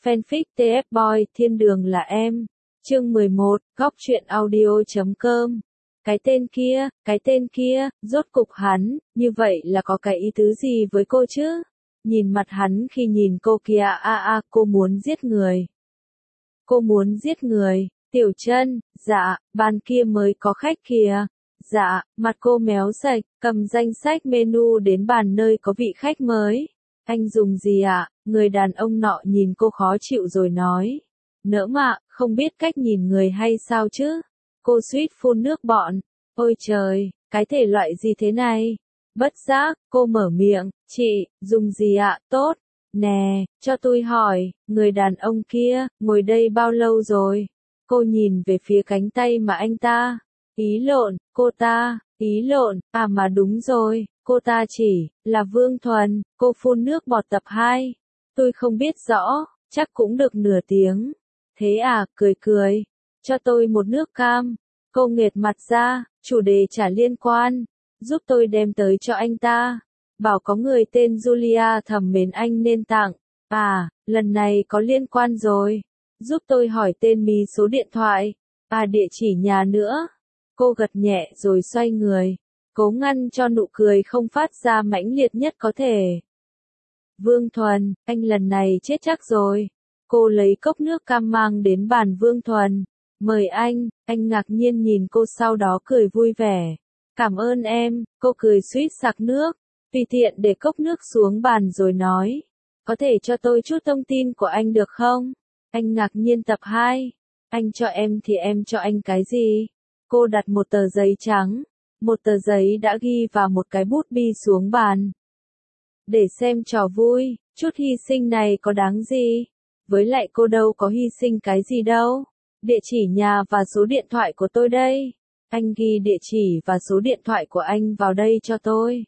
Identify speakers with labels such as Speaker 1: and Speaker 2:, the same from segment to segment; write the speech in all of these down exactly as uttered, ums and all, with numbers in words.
Speaker 1: Fanfic tê ép Boy Thiên đường là em. Chương mười một, góc truyện audio chấm com. Cái tên kia, cái tên kia, rốt cục hắn, như vậy là có cái ý tứ gì với cô chứ? Nhìn mặt hắn khi nhìn cô kia a à, a à, cô muốn giết người. Cô muốn giết người, Tiểu Chân, dạ, bàn kia mới có khách kìa. Dạ, mặt cô méo sạch, cầm danh sách menu đến bàn nơi có vị khách mới. Anh dùng gì ạ? À? Người đàn ông nọ nhìn cô khó chịu rồi nói. Nỡ mà, không biết cách nhìn người hay sao chứ? Cô suýt phun nước bọt. Ôi trời, cái thể loại gì thế này? Bất giác, cô mở miệng, chị, dùng gì ạ? À? Tốt. Nè, cho tôi hỏi, người đàn ông kia, ngồi đây bao lâu rồi? Cô nhìn về phía cánh tay mà anh ta. Ý lộn, cô ta, ý lộn, à mà đúng rồi, cô ta chỉ, là Vương Thuần, cô phun nước bọt tập hai. Tôi không biết rõ, chắc cũng được nửa tiếng. Thế à, cười cười, cho tôi một nước cam. Cô nghệt mặt ra, chủ đề chả liên quan, giúp tôi đem tới cho anh ta. Bảo có người tên Julia thầm mến anh nên tặng. À, lần này có liên quan rồi. Giúp tôi hỏi tên mí số điện thoại. À địa chỉ nhà nữa. Cô gật nhẹ rồi xoay người. Cố ngăn cho nụ cười không phát ra mãnh liệt nhất có thể. Vương Thuần, anh lần này chết chắc rồi. Cô lấy cốc nước cam mang đến bàn Vương Thuần. Mời anh, anh ngạc nhiên nhìn cô sau đó cười vui vẻ. Cảm ơn em, cô cười suýt sặc nước. Tùy tiện để cốc nước xuống bàn rồi nói. Có thể cho tôi chút thông tin của anh được không? Anh ngạc nhiên tập hai. Anh cho em thì em cho anh cái gì? Cô đặt một tờ giấy trắng. Một tờ giấy đã ghi vào một cái bút bi xuống bàn. Để xem trò vui, chút hy sinh này có đáng gì? Với lại cô đâu có hy sinh cái gì đâu. Địa chỉ nhà và số điện thoại của tôi đây. Anh ghi địa chỉ và số điện thoại của anh vào đây cho tôi.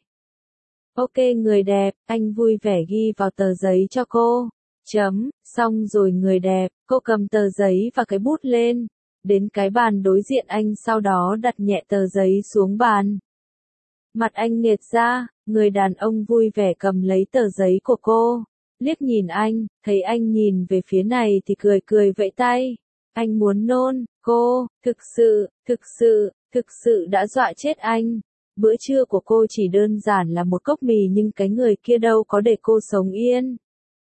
Speaker 1: Ok người đẹp, anh vui vẻ ghi vào tờ giấy cho cô. Chấm, xong rồi người đẹp, cô cầm tờ giấy và cái bút lên. Đến cái bàn đối diện anh sau đó đặt nhẹ tờ giấy xuống bàn. Mặt anh nghệt ra, người đàn ông vui vẻ cầm lấy tờ giấy của cô. Liếc nhìn anh, thấy anh nhìn về phía này thì cười cười vẫy tay. Anh muốn nôn, cô, thực sự, thực sự, thực sự đã dọa chết anh. Bữa trưa của cô chỉ đơn giản là một cốc mì nhưng cái người kia đâu có để cô sống yên.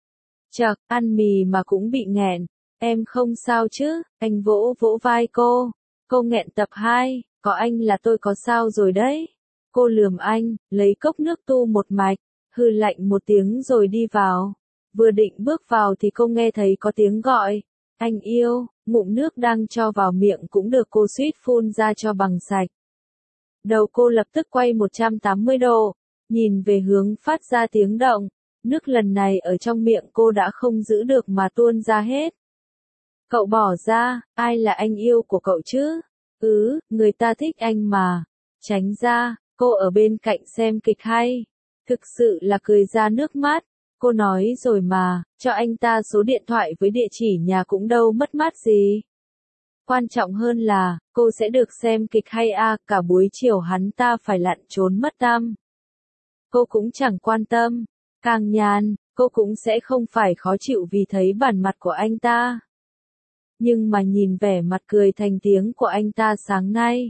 Speaker 1: Chậc, ăn mì mà cũng bị nghẹn. Em không sao chứ, anh vỗ vỗ vai cô. Cô nghẹn tập hai, có anh là tôi có sao rồi đấy. Cô lườm anh, lấy cốc nước tu một mạch, hừ lạnh một tiếng rồi đi vào. Vừa định bước vào thì cô nghe thấy có tiếng gọi. Anh yêu, ngụm nước đang cho vào miệng cũng được cô suýt phun ra cho bằng sạch. Đầu cô lập tức quay một trăm tám mươi độ, nhìn về hướng phát ra tiếng động. Nước lần này ở trong miệng cô đã không giữ được mà tuôn ra hết. Cậu bỏ ra, ai là anh yêu của cậu chứ? Ừ, người ta thích anh mà. Tránh ra, cô ở bên cạnh xem kịch hay. Thực sự là cười ra nước mắt. Cô nói rồi mà, cho anh ta số điện thoại với địa chỉ nhà cũng đâu mất mát gì. Quan trọng hơn là, cô sẽ được xem kịch hay à, cả buổi chiều hắn ta phải lặn trốn mất tăm. Cô cũng chẳng quan tâm. Càng nhàn, cô cũng sẽ không phải khó chịu vì thấy bản mặt của anh ta. Nhưng mà nhìn vẻ mặt cười thành tiếng của anh ta sáng nay.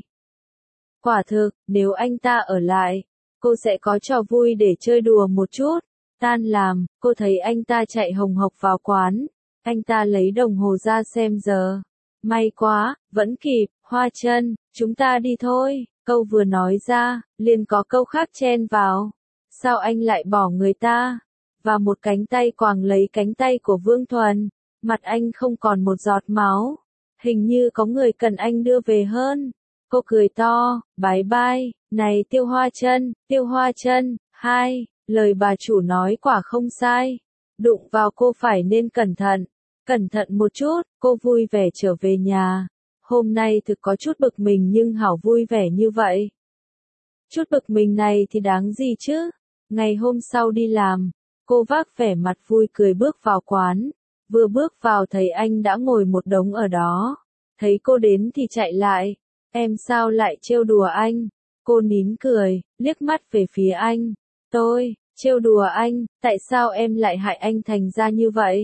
Speaker 1: Quả thực, nếu anh ta ở lại, cô sẽ có trò vui để chơi đùa một chút. Tan làm, cô thấy anh ta chạy hồng hộc vào quán. Anh ta lấy đồng hồ ra xem giờ. May quá, vẫn kịp, Hoa Chân, chúng ta đi thôi. Câu vừa nói ra, liền có câu khác chen vào. Sao anh lại bỏ người ta? Và một cánh tay quàng lấy cánh tay của Vương Thuần. Mặt anh không còn một giọt máu. Hình như có người cần anh đưa về hơn. Cô cười to, bái bai, này Tiêu Hoa Chân, Tiêu Hoa Chân, hai, lời bà chủ nói quả không sai. Đụng vào cô phải nên cẩn thận. Cẩn thận một chút, cô vui vẻ trở về nhà. Hôm nay thực có chút bực mình nhưng hảo vui vẻ như vậy. Chút bực mình này thì đáng gì chứ? Ngày hôm sau đi làm, cô vác vẻ mặt vui cười bước vào quán. Vừa bước vào thấy anh đã ngồi một đống ở đó. Thấy cô đến thì chạy lại. Em sao lại trêu đùa anh? Cô nín cười, liếc mắt về phía anh. Tôi, trêu đùa anh, tại sao em lại hại anh thành ra như vậy?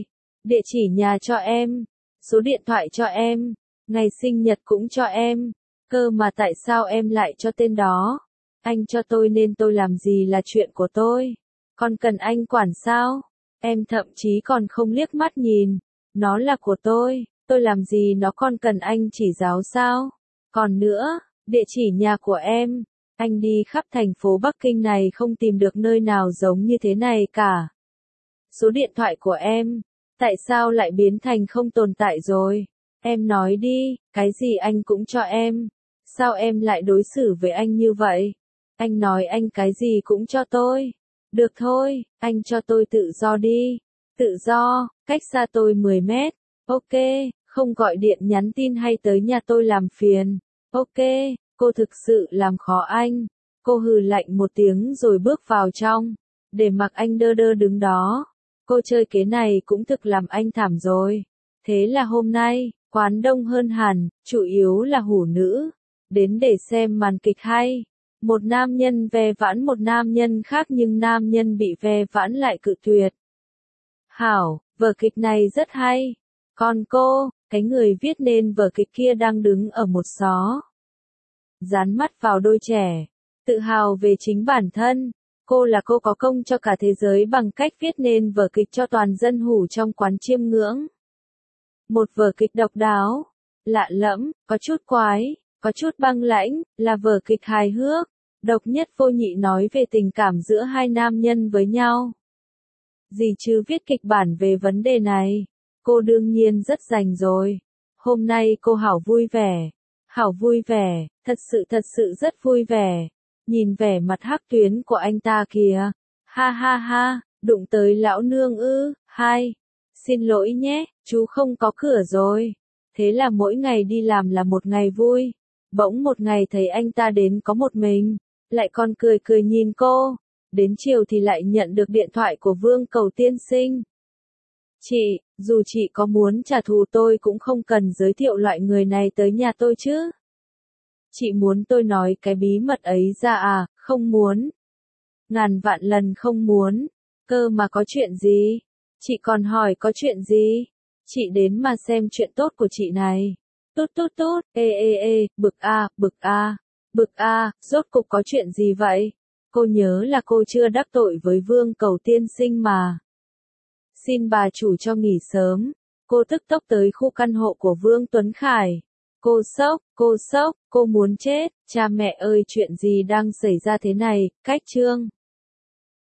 Speaker 1: địa chỉ nhà cho em, số điện thoại cho em, ngày sinh nhật cũng cho em. Cơ mà tại sao em lại cho tên đó? Anh cho tôi nên tôi làm gì là chuyện của tôi. Còn cần anh quản sao? Em thậm chí còn không liếc mắt nhìn. Nó là của tôi, tôi làm gì nó còn cần anh chỉ giáo sao? Còn nữa, địa chỉ nhà của em, anh đi khắp thành phố Bắc Kinh này không tìm được nơi nào giống như thế này cả. Số điện thoại của em, tại sao lại biến thành không tồn tại rồi? Em nói đi, cái gì anh cũng cho em. Sao em lại đối xử với anh như vậy? Anh nói anh cái gì cũng cho tôi. Được thôi, anh cho tôi tự do đi. Tự do, cách xa tôi mười mét. Ok, không gọi điện nhắn tin hay tới nhà tôi làm phiền. Ok, cô thực sự làm khó anh. Cô hừ lạnh một tiếng rồi bước vào trong, để mặc anh đơ đơ đứng đó. Cô chơi kế này cũng thực làm anh thảm rồi. Thế là hôm nay, quán đông hơn hẳn, chủ yếu là hủ nữ. Đến để xem màn kịch hay. Một nam nhân ve vãn một nam nhân khác nhưng nam nhân bị ve vãn lại cự tuyệt. Hảo, vở kịch này rất hay. Còn cô, cái người viết nên vở kịch kia đang đứng ở một xó. Dán mắt vào đôi trẻ. Tự hào về chính bản thân. Cô là cô có công cho cả thế giới bằng cách viết nên vở kịch cho toàn dân hủ trong quán chiêm ngưỡng. Một vở kịch độc đáo, lạ lẫm, có chút quái, có chút băng lãnh, là vở kịch hài hước, độc nhất vô nhị nói về tình cảm giữa hai nam nhân với nhau. Gì chứ viết kịch bản về vấn đề này, cô đương nhiên rất rành rồi. Hôm nay cô hảo vui vẻ, hảo vui vẻ, thật sự thật sự rất vui vẻ. Nhìn vẻ mặt hắc tuyến của anh ta kìa. Ha ha ha, đụng tới lão nương ư, hai. Xin lỗi nhé, chú không có cửa rồi. Thế là mỗi ngày đi làm là một ngày vui. Bỗng một ngày thấy anh ta đến có một mình, lại còn cười cười nhìn cô. Đến chiều thì lại nhận được điện thoại của Vương Cầu tiên sinh. Chị, dù chị có muốn trả thù tôi cũng không cần giới thiệu loại người này tới nhà tôi chứ. Chị muốn tôi nói cái bí mật ấy ra à, không muốn. Ngàn vạn lần không muốn. Cơ mà có chuyện gì? Chị còn hỏi có chuyện gì? Chị đến mà xem chuyện tốt của chị này. Tốt tốt tốt, ê ê ê, bực a, bực a, bực a, rốt cục có chuyện gì vậy? Cô nhớ là cô chưa đắc tội với Vương Cầu tiên sinh mà. Xin bà chủ cho nghỉ sớm. Cô tức tốc tới khu căn hộ của Vương Tuấn Khải. Cô sốc, cô sốc, cô muốn chết. Cha mẹ ơi, chuyện gì đang xảy ra thế này? Cách chương